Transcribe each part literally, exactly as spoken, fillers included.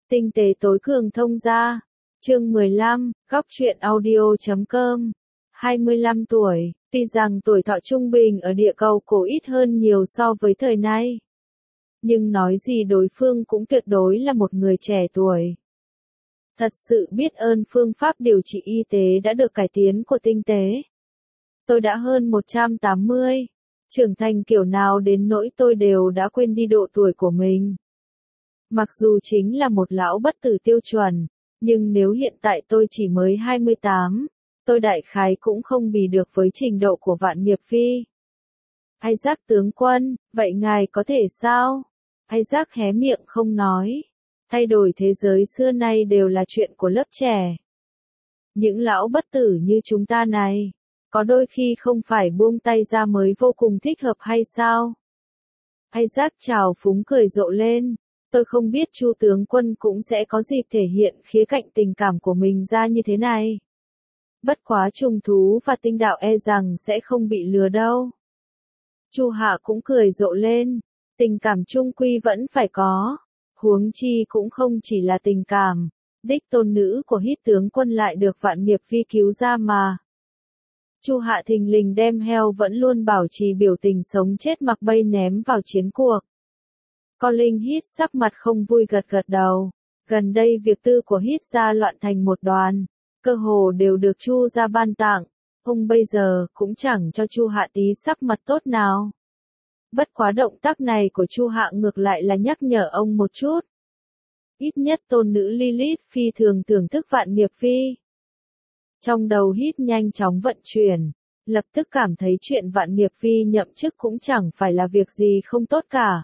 Tinh tế tối cường thông gia. Chương mười lăm, góc truyện audio chấm com. hai mươi lăm tuổi, tuy rằng tuổi thọ trung bình ở địa cầu cổ ít hơn nhiều so với thời nay. Nhưng nói gì đối phương cũng tuyệt đối là một người trẻ tuổi. Thật sự biết ơn phương pháp điều trị y tế đã được cải tiến của tinh tế. Tôi đã hơn một trăm tám mươi, trưởng thành kiểu nào đến nỗi tôi đều đã quên đi độ tuổi của mình. Mặc dù chính là một lão bất tử tiêu chuẩn, nhưng nếu hiện tại tôi chỉ mới hai mươi tám, tôi đại khái cũng không bì được với trình độ của Vạn Nghiệp Phi. Isaac tướng quân, vậy ngài có thể sao? Isaac hé miệng không nói. Thay đổi thế giới xưa nay đều là chuyện của lớp trẻ. Những lão bất tử như chúng ta này, có đôi khi không phải buông tay ra mới vô cùng thích hợp hay sao? Isaac trào phúng cười rộ lên. Tôi không biết Chu tướng quân cũng sẽ có dịp thể hiện khía cạnh tình cảm của mình ra như thế này. Bất quá trùng thú và tinh đạo e rằng sẽ không bị lừa đâu. Chu Hạ cũng cười rộ lên. Tình cảm chung quy vẫn phải có. Huống chi cũng không chỉ là tình cảm. Đích tôn nữ của Hít tướng quân lại được Vạn Nghiệp Phi cứu ra mà. Chu Hạ thình lình đem heo vẫn luôn bảo trì biểu tình sống chết mặc bay ném vào chiến cuộc. Colin Hít sắc mặt không vui gật gật đầu. Gần đây việc tư của Hít ra loạn thành một đoàn, cơ hồ đều được Chu ra ban tặng. Ông bây giờ cũng chẳng cho Chu Hạ tí sắc mặt tốt nào. Bất quá động tác này của Chu Hạ ngược lại là nhắc nhở ông một chút. Ít nhất tôn nữ Lilith phi thường thưởng thức Vạn Nghiệp Phi. Trong đầu Hít nhanh chóng vận chuyển, lập tức cảm thấy chuyện Vạn Nghiệp Phi nhậm chức cũng chẳng phải là việc gì không tốt cả.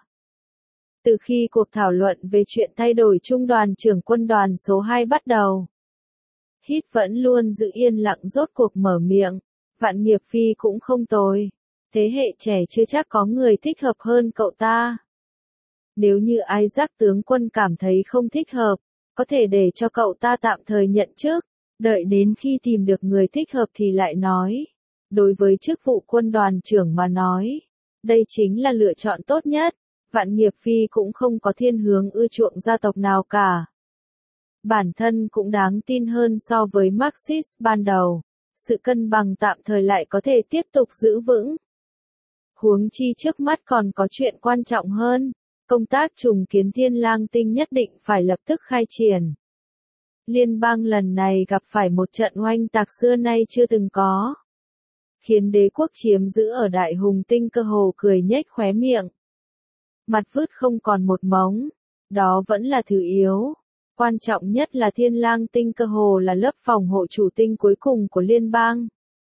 Từ khi cuộc thảo luận về chuyện thay đổi trung đoàn trưởng quân đoàn số hai bắt đầu, Hít vẫn luôn giữ yên lặng rốt cuộc mở miệng. Vạn Nghiệp Phi cũng không tồi. Thế hệ trẻ chưa chắc có người thích hợp hơn cậu ta. Nếu như Isaac tướng quân cảm thấy không thích hợp, có thể để cho cậu ta tạm thời nhận chức, đợi đến khi tìm được người thích hợp thì lại nói. Đối với chức vụ quân đoàn trưởng mà nói, đây chính là lựa chọn tốt nhất. Vạn Nghiệp Phi cũng không có thiên hướng ưa chuộng gia tộc nào cả. Bản thân cũng đáng tin hơn so với Marxist ban đầu. Sự cân bằng tạm thời lại có thể tiếp tục giữ vững. Huống chi trước mắt còn có chuyện quan trọng hơn. Công tác trùng kiến Thiên Lang Tinh nhất định phải lập tức khai triển. Liên bang lần này gặp phải một trận oanh tạc xưa nay chưa từng có. Khiến đế quốc chiếm giữ ở Đại Hùng Tinh cơ hồ cười nhếch khóe miệng. Mặt vứt không còn một mống. Đó vẫn là thứ yếu. Quan trọng nhất là Thiên Lang Tinh cơ hồ là lớp phòng hộ chủ tinh cuối cùng của liên bang.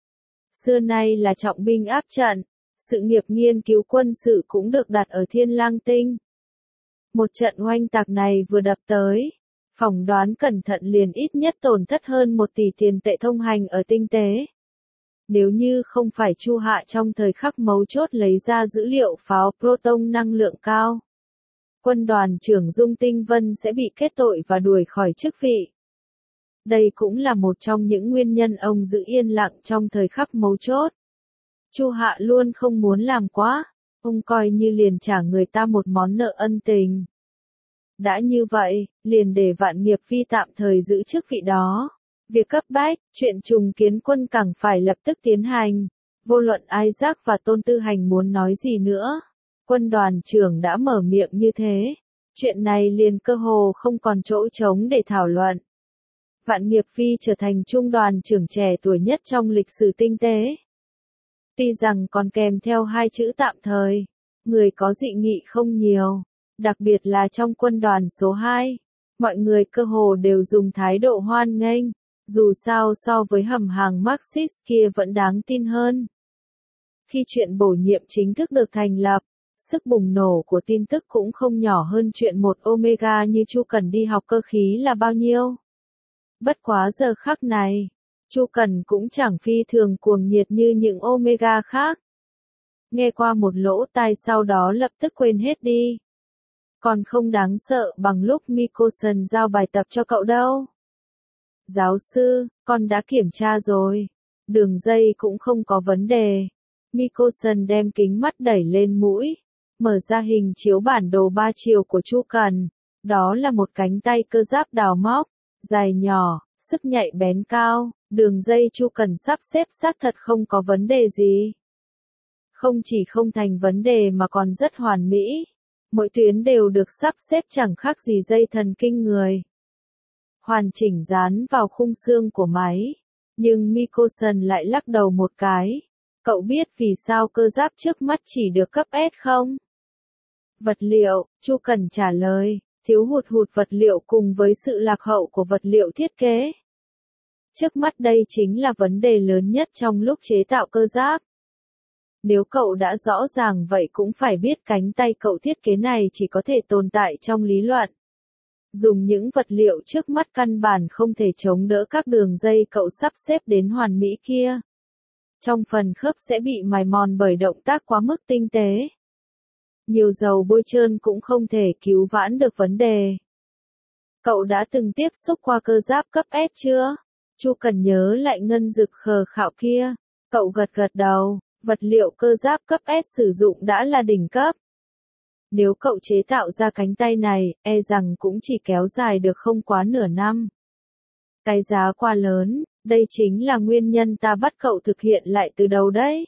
Xưa nay là trọng binh áp trận. Sự nghiệp nghiên cứu quân sự cũng được đặt ở Thiên Lang Tinh. Một trận oanh tạc này vừa đập tới. Phỏng đoán cẩn thận liền ít nhất tổn thất hơn một tỷ tiền tệ thông hành ở tinh tế. Nếu như không phải Chu Hạ trong thời khắc mấu chốt lấy ra dữ liệu pháo proton năng lượng cao, quân đoàn trưởng Dung Tinh Vân sẽ bị kết tội và đuổi khỏi chức vị. Đây cũng là một trong những nguyên nhân ông giữ yên lặng trong thời khắc mấu chốt. Chu Hạ luôn không muốn làm quá, ông coi như liền trả người ta một món nợ ân tình. Đã như vậy, liền để Vạn Nghiệp Phi tạm thời giữ chức vị đó. Việc cấp bách, chuyện trùng kiến quân càng phải lập tức tiến hành. Vô luận Isaac và Tôn Tư Hành muốn nói gì nữa. Quân đoàn trưởng đã mở miệng như thế. Chuyện này liền cơ hồ không còn chỗ trống để thảo luận. Vạn Nghiệp Phi trở thành trung đoàn trưởng trẻ tuổi nhất trong lịch sử tinh tế. Tuy rằng còn kèm theo hai chữ tạm thời, người có dị nghị không nhiều. Đặc biệt là trong quân đoàn số hai, mọi người cơ hồ đều dùng thái độ hoan nghênh. Dù sao so với hầm hàng Marxist kia vẫn đáng tin hơn. Khi chuyện bổ nhiệm chính thức được thành lập, sức bùng nổ của tin tức cũng không nhỏ hơn chuyện một Omega như Chu Cần đi học cơ khí là bao nhiêu. Bất quá giờ khắc này, Chu Cần cũng chẳng phi thường cuồng nhiệt như những Omega khác. Nghe qua một lỗ tai sau đó lập tức quên hết đi. Còn không đáng sợ bằng lúc Mikosan giao bài tập cho cậu đâu. Giáo sư, con đã kiểm tra rồi. Đường dây cũng không có vấn đề. Mikosan đem kính mắt đẩy lên mũi. Mở ra hình chiếu bản đồ ba chiều của Chu Cần. Đó là một cánh tay cơ giáp đào móc, dài nhỏ, sức nhạy bén cao, đường dây Chu Cần sắp xếp xác thật không có vấn đề gì. Không chỉ không thành vấn đề mà còn rất hoàn mỹ. Mỗi tuyến đều được sắp xếp chẳng khác gì dây thần kinh người. Hoàn chỉnh dán vào khung xương của máy. Nhưng Mikosan lại lắc đầu một cái. Cậu biết vì sao cơ giáp trước mắt chỉ được cấp S không? Vật liệu, Chu Cần trả lời, thiếu hụt hụt vật liệu cùng với sự lạc hậu của vật liệu thiết kế. Trước mắt đây chính là vấn đề lớn nhất trong lúc chế tạo cơ giáp. Nếu cậu đã rõ ràng vậy cũng phải biết cánh tay cậu thiết kế này chỉ có thể tồn tại trong lý luận. Dùng những vật liệu trước mắt căn bản không thể chống đỡ các đường dây cậu sắp xếp đến hoàn mỹ kia. Trong phần khớp sẽ bị mài mòn bởi động tác quá mức tinh tế. Nhiều dầu bôi trơn cũng không thể cứu vãn được vấn đề. Cậu đã từng tiếp xúc qua cơ giáp cấp S chưa? Chu Cần nhớ lại ngân dực khờ khạo kia. Cậu gật gật đầu, vật liệu cơ giáp cấp S sử dụng đã là đỉnh cấp. Nếu cậu chế tạo ra cánh tay này, e rằng cũng chỉ kéo dài được không quá nửa năm. Cái giá quá lớn, đây chính là nguyên nhân ta bắt cậu thực hiện lại từ đầu đấy.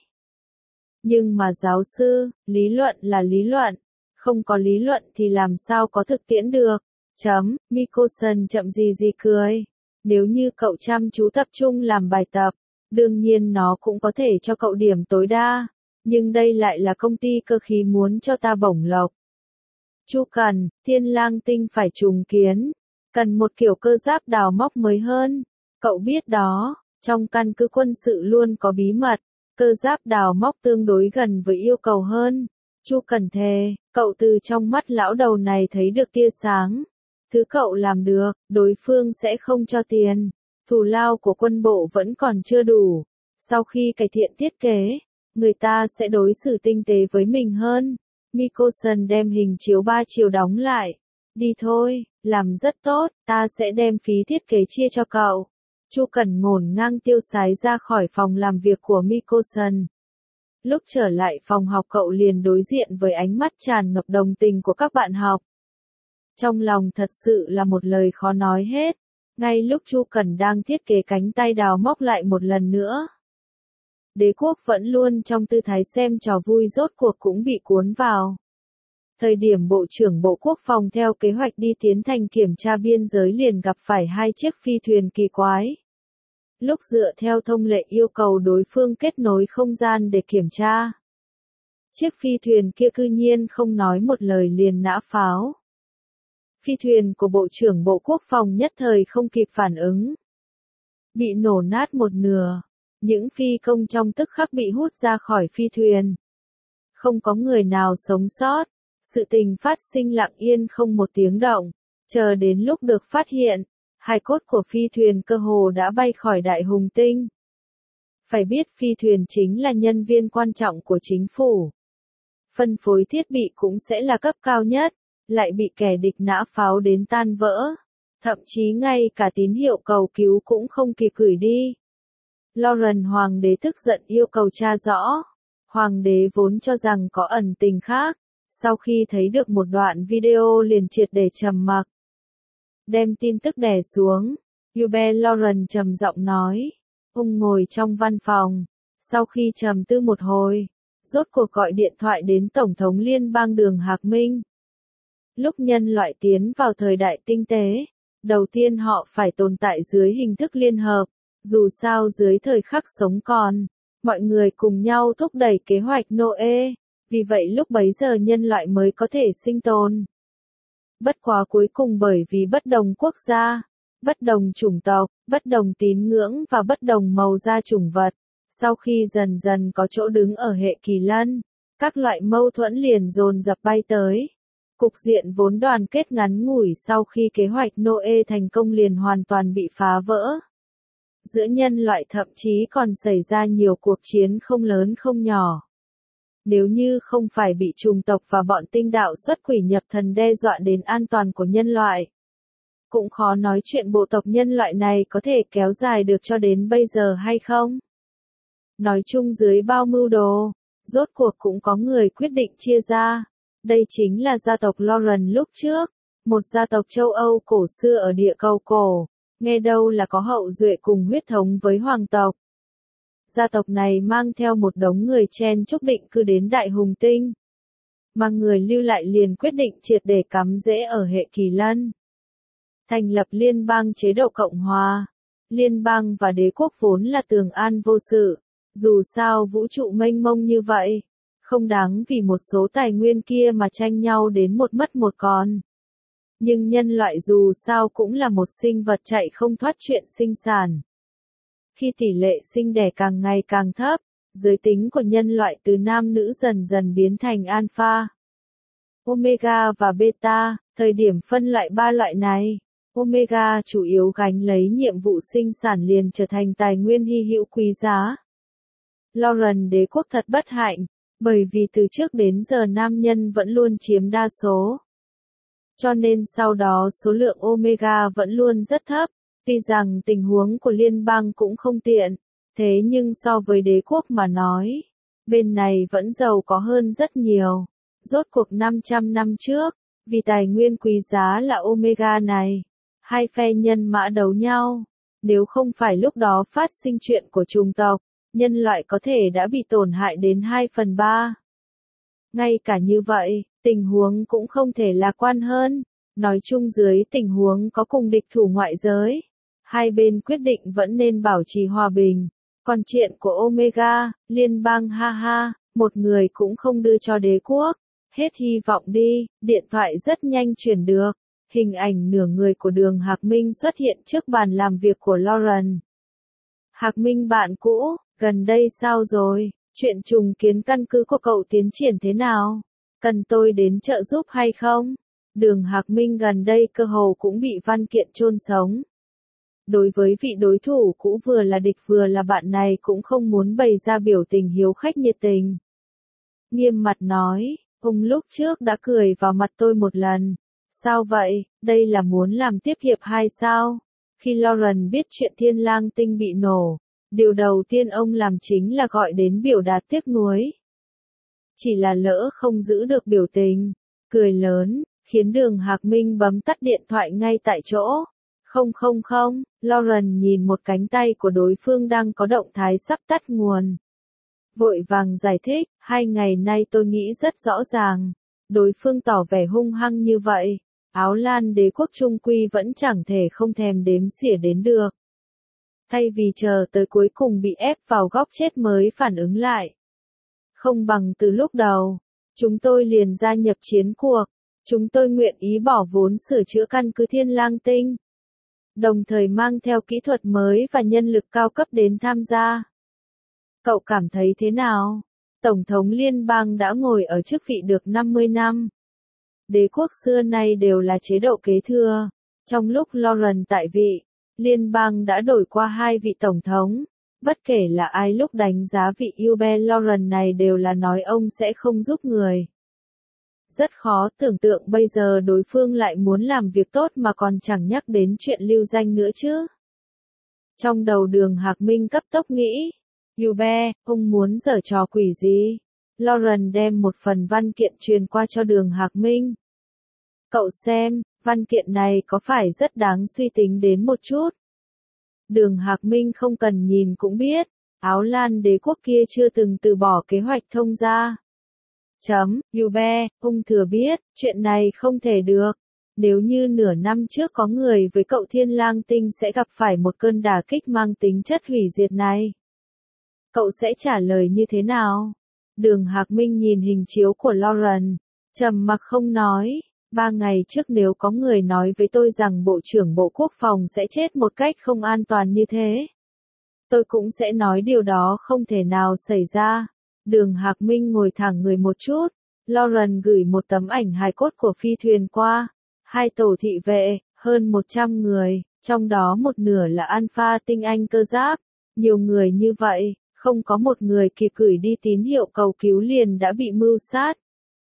Nhưng mà giáo sư, lý luận là lý luận, không có lý luận thì làm sao có thực tiễn được. Chấm, Mikosan chậm gì gì cười. Nếu như cậu chăm chú tập trung làm bài tập, đương nhiên nó cũng có thể cho cậu điểm tối đa. Nhưng đây lại là công ty cơ khí muốn cho ta bổng lộc. Chu Cần, Thiên Lang Tinh phải trùng kiến. Cần một kiểu cơ giáp đào móc mới hơn. Cậu biết đó, trong căn cứ quân sự luôn có bí mật. Cơ giáp đào móc tương đối gần với yêu cầu hơn. Chu Cần thề, cậu từ trong mắt lão đầu này thấy được tia sáng. Thứ cậu làm được, đối phương sẽ không cho tiền. Thù lao của quân bộ vẫn còn chưa đủ. Sau khi cải thiện thiết kế, người ta sẽ đối xử tinh tế với mình hơn. Mikosan đem hình chiếu ba chiều đóng lại. Đi thôi, làm rất tốt, ta sẽ đem phí thiết kế chia cho cậu. Chu Cần ngổn ngang tiêu sái ra khỏi phòng làm việc của Mikosan. Lúc trở lại phòng học cậu liền đối diện với ánh mắt tràn ngập đồng tình của các bạn học. Trong lòng thật sự là một lời khó nói hết. Ngay lúc Chu Cần đang thiết kế cánh tay đào móc lại một lần nữa. Đế quốc vẫn luôn trong tư thái xem trò vui rốt cuộc cũng bị cuốn vào. Thời điểm Bộ trưởng Bộ Quốc phòng theo kế hoạch đi tiến thành kiểm tra biên giới liền gặp phải hai chiếc phi thuyền kỳ quái. Lúc dựa theo thông lệ yêu cầu đối phương kết nối không gian để kiểm tra. Chiếc phi thuyền kia cư nhiên không nói một lời liền nã pháo. Phi thuyền của Bộ trưởng Bộ Quốc phòng nhất thời không kịp phản ứng. Bị nổ nát một nửa. Những phi công trong tức khắc bị hút ra khỏi phi thuyền. Không có người nào sống sót. Sự tình phát sinh lặng yên không một tiếng động. Chờ đến lúc được phát hiện, hài cốt của phi thuyền cơ hồ đã bay khỏi đại hùng tinh. Phải biết phi thuyền chính là nhân viên quan trọng của chính phủ. Phân phối thiết bị cũng sẽ là cấp cao nhất, lại bị kẻ địch nã pháo đến tan vỡ. Thậm chí ngay cả tín hiệu cầu cứu cũng không kịp gửi đi. Lauren Hoàng đế tức giận yêu cầu tra rõ. Hoàng đế vốn cho rằng có ẩn tình khác. Sau khi thấy được một đoạn video liền triệt để trầm mặc. Đem tin tức đè xuống. Hubert Lauren trầm giọng nói. Ông ngồi trong văn phòng. Sau khi trầm tư một hồi, rốt cuộc gọi điện thoại đến Tổng thống Liên bang Đường Hạc Minh. Lúc nhân loại tiến vào thời đại tinh tế, đầu tiên họ phải tồn tại dưới hình thức liên hợp. Dù sao dưới thời khắc sống còn, mọi người cùng nhau thúc đẩy kế hoạch Noe. Vì vậy lúc bấy giờ nhân loại mới có thể sinh tồn. Bất quá cuối cùng bởi vì bất đồng quốc gia, bất đồng chủng tộc, bất đồng tín ngưỡng và bất đồng màu da chủng vật, sau khi dần dần có chỗ đứng ở hệ kỳ lân, các loại mâu thuẫn liền dồn dập bay tới. Cục diện vốn đoàn kết ngắn ngủi sau khi kế hoạch Noe thành công liền hoàn toàn bị phá vỡ. Giữa nhân loại thậm chí còn xảy ra nhiều cuộc chiến không lớn không nhỏ. Nếu như không phải bị chủng tộc và bọn tinh đạo xuất quỷ nhập thần đe dọa đến an toàn của nhân loại, cũng khó nói chuyện bộ tộc nhân loại này có thể kéo dài được cho đến bây giờ hay không. Nói chung dưới bao mưu đồ, rốt cuộc cũng có người quyết định chia ra. Đây chính là gia tộc Lauren lúc trước. một gia tộc châu Âu cổ xưa ở địa cầu cổ, nghe đâu là có hậu duệ cùng huyết thống với hoàng tộc. Gia tộc này mang theo một đống người chen chúc định cư đến Đại Hùng Tinh. Mà người lưu lại liền quyết định triệt để cắm rễ ở hệ Kỳ Lân. Thành lập liên bang chế độ Cộng hòa. Liên bang và đế quốc vốn là tường an vô sự. Dù sao vũ trụ mênh mông như vậy, không đáng vì một số tài nguyên kia mà tranh nhau đến một mất một còn. Nhưng nhân loại dù sao cũng là một sinh vật chạy không thoát chuyện sinh sản. Khi tỷ lệ sinh đẻ càng ngày càng thấp, giới tính của nhân loại từ nam nữ dần dần biến thành alpha, omega và beta, thời điểm phân loại ba loại này. Omega chủ yếu gánh lấy nhiệm vụ sinh sản liền trở thành tài nguyên hy hữu quý giá. Lauren đế quốc thật bất hạnh, bởi vì từ trước đến giờ nam nhân vẫn luôn chiếm đa số. Cho nên sau đó số lượng Omega vẫn luôn rất thấp, tuy rằng tình huống của liên bang cũng không tiện, thế nhưng so với đế quốc mà nói, bên này vẫn giàu có hơn rất nhiều. Rốt cuộc năm trăm năm trước, vì tài nguyên quý giá là Omega này, hai phe nhân mã đấu nhau. Nếu không phải lúc đó phát sinh chuyện của chủng tộc, nhân loại có thể đã bị tổn hại đến hai phần ba. Ngay cả như vậy, tình huống cũng không thể lạc quan hơn. Nói chung dưới tình huống có cùng địch thủ ngoại giới, hai bên quyết định vẫn nên bảo trì hòa bình. Còn chuyện của Omega, liên bang ha ha, một người cũng không đưa cho đế quốc. Hết hy vọng đi, điện thoại rất nhanh chuyển được. Hình ảnh nửa người của Đường Hạc Minh xuất hiện trước bàn làm việc của Lauren. Hạc Minh bạn cũ, gần đây sao rồi? Chuyện trùng kiến căn cứ của cậu tiến triển thế nào? Cần tôi đến trợ giúp hay không? Đường Hạc Minh gần đây cơ hồ cũng bị văn kiện chôn sống. Đối với vị đối thủ cũ vừa là địch vừa là bạn này cũng không muốn bày ra biểu tình hiếu khách nhiệt tình. Nghiêm mặt nói, ông lúc trước đã cười vào mặt tôi một lần. Sao vậy, đây là muốn làm tiếp hiệp hai sao? Khi Lauren biết chuyện Thiên Lang Tinh bị nổ, điều đầu tiên ông làm chính là gọi đến biểu đạt tiếc nuối. Chỉ là lỡ không giữ được biểu tình, cười lớn, khiến Đường Hạc Minh bấm tắt điện thoại ngay tại chỗ. Không không không, Lauren nhìn một cánh tay của đối phương đang có động thái sắp tắt nguồn. Vội vàng giải thích, hai ngày nay tôi nghĩ rất rõ ràng. Đối phương tỏ vẻ hung hăng như vậy, Áo Lan đế quốc trung quy vẫn chẳng thể không thèm đếm xỉa đến được. Thay vì chờ tới cuối cùng bị ép vào góc chết mới phản ứng lại. Không bằng từ lúc đầu, chúng tôi liền gia nhập chiến cuộc, chúng tôi nguyện ý bỏ vốn sửa chữa căn cứ Thiên Lang Tinh. Đồng thời mang theo kỹ thuật mới và nhân lực cao cấp đến tham gia. Cậu cảm thấy thế nào? Tổng thống liên bang đã ngồi ở chức vị được năm mươi năm. Đế quốc xưa nay đều là chế độ kế thừa. Trong lúc Lauren tại vị, liên bang đã đổi qua hai vị tổng thống. Bất kể là ai lúc đánh giá vị Hubert Lauren này đều là nói ông sẽ không giúp người. Rất khó tưởng tượng bây giờ đối phương lại muốn làm việc tốt mà còn chẳng nhắc đến chuyện lưu danh nữa chứ. Trong đầu Đường Hạc Minh cấp tốc nghĩ, Hubert, ông muốn giở trò quỷ gì? Lauren đem một phần văn kiện truyền qua cho Đường Hạc Minh. Cậu xem, văn kiện này có phải rất đáng suy tính đến một chút? Đường Hạc Minh không cần nhìn cũng biết, Áo Lan đế quốc kia chưa từng từ bỏ kế hoạch thông gia. Chấm, Hubert, ông thừa biết, chuyện này không thể được. Nếu như nửa năm trước có người với cậu Thiên Lang Tinh sẽ gặp phải một cơn đả kích mang tính chất hủy diệt này. Cậu sẽ trả lời như thế nào? Đường Hạc Minh nhìn hình chiếu của Lauren, trầm mặc không nói. Ba ngày trước nếu có người nói với tôi rằng Bộ trưởng Bộ Quốc phòng sẽ chết một cách không an toàn như thế, tôi cũng sẽ nói điều đó không thể nào xảy ra. Đường Hạc Minh ngồi thẳng người một chút. Lauren gửi một tấm ảnh hài cốt của phi thuyền qua. Hai tổ thị vệ, hơn một trăm người, trong đó một nửa là Alpha tinh anh cơ giáp. Nhiều người như vậy, không có một người kịp gửi đi tín hiệu cầu cứu liền đã bị mưu sát.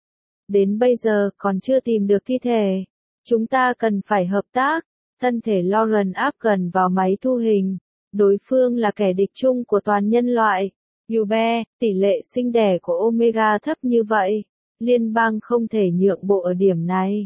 Đến bây giờ còn chưa tìm được thi thể. Chúng ta cần phải hợp tác. Thân thể Lauren áp gần vào máy thu hình. Đối phương là kẻ địch chung của toàn nhân loại. Hubert, tỷ lệ sinh đẻ của Omega thấp như vậy. Liên bang không thể nhượng bộ ở điểm này.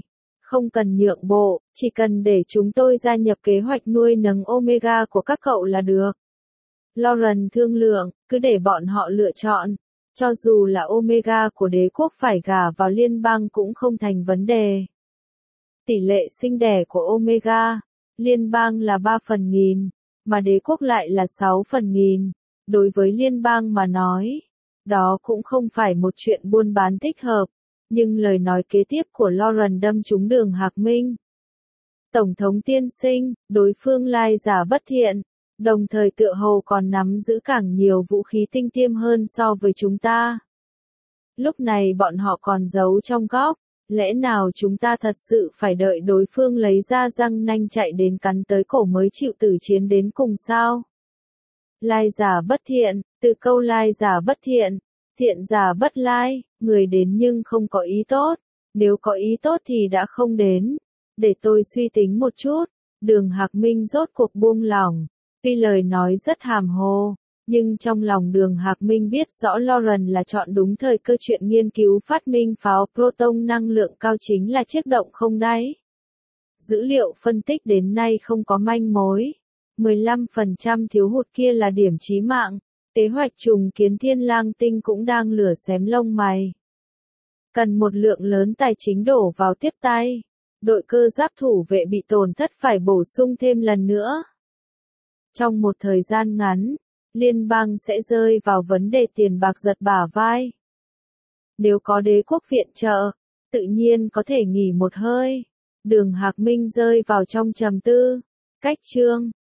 Không cần nhượng bộ, chỉ cần để chúng tôi gia nhập kế hoạch nuôi nấng Omega của các cậu là được. Lauren thương lượng, cứ để bọn họ lựa chọn. Cho dù là Omega của đế quốc phải gả vào liên bang cũng không thành vấn đề. Tỷ lệ sinh đẻ của Omega, liên bang là ba phần nghìn, mà đế quốc lại là sáu phần nghìn. Đối với liên bang mà nói, đó cũng không phải một chuyện buôn bán thích hợp. Nhưng lời nói kế tiếp của Lauren đâm trúng Đường Hạc Minh. Tổng thống tiên sinh, đối phương lai giả bất thiện, đồng thời tựa hồ còn nắm giữ càng nhiều vũ khí tinh tiêm hơn so với chúng ta. Lúc này bọn họ còn giấu trong góc, lẽ nào chúng ta thật sự phải đợi đối phương lấy ra răng nanh chạy đến cắn tới cổ mới chịu tử chiến đến cùng sao? Lai giả bất thiện, từ câu lai giả bất thiện, thiện giả bất lai, người đến nhưng không có ý tốt, nếu có ý tốt thì đã không đến. Để tôi suy tính một chút, Đường Hạc Minh rốt cuộc buông lỏng, tuy lời nói rất hàm hồ, nhưng trong lòng Đường Hạc Minh biết rõ Lauren là chọn đúng thời cơ. Chuyện nghiên cứu phát minh pháo proton năng lượng cao chính là chiếc động không đáy. Dữ liệu phân tích đến nay không có manh mối, mười lăm phần trăm thiếu hụt kia là điểm chí mạng. Kế hoạch trùng kiến Thiên Lang Tinh cũng đang lửa xém lông mày. Cần một lượng lớn tài chính đổ vào tiếp tay. Đội cơ giáp thủ vệ bị tổn thất phải bổ sung thêm lần nữa. Trong một thời gian ngắn, liên bang sẽ rơi vào vấn đề tiền bạc giật bả vai. Nếu có đế quốc viện trợ, tự nhiên có thể nghỉ một hơi. Đường Hạc Minh rơi vào trong trầm tư. Cách chương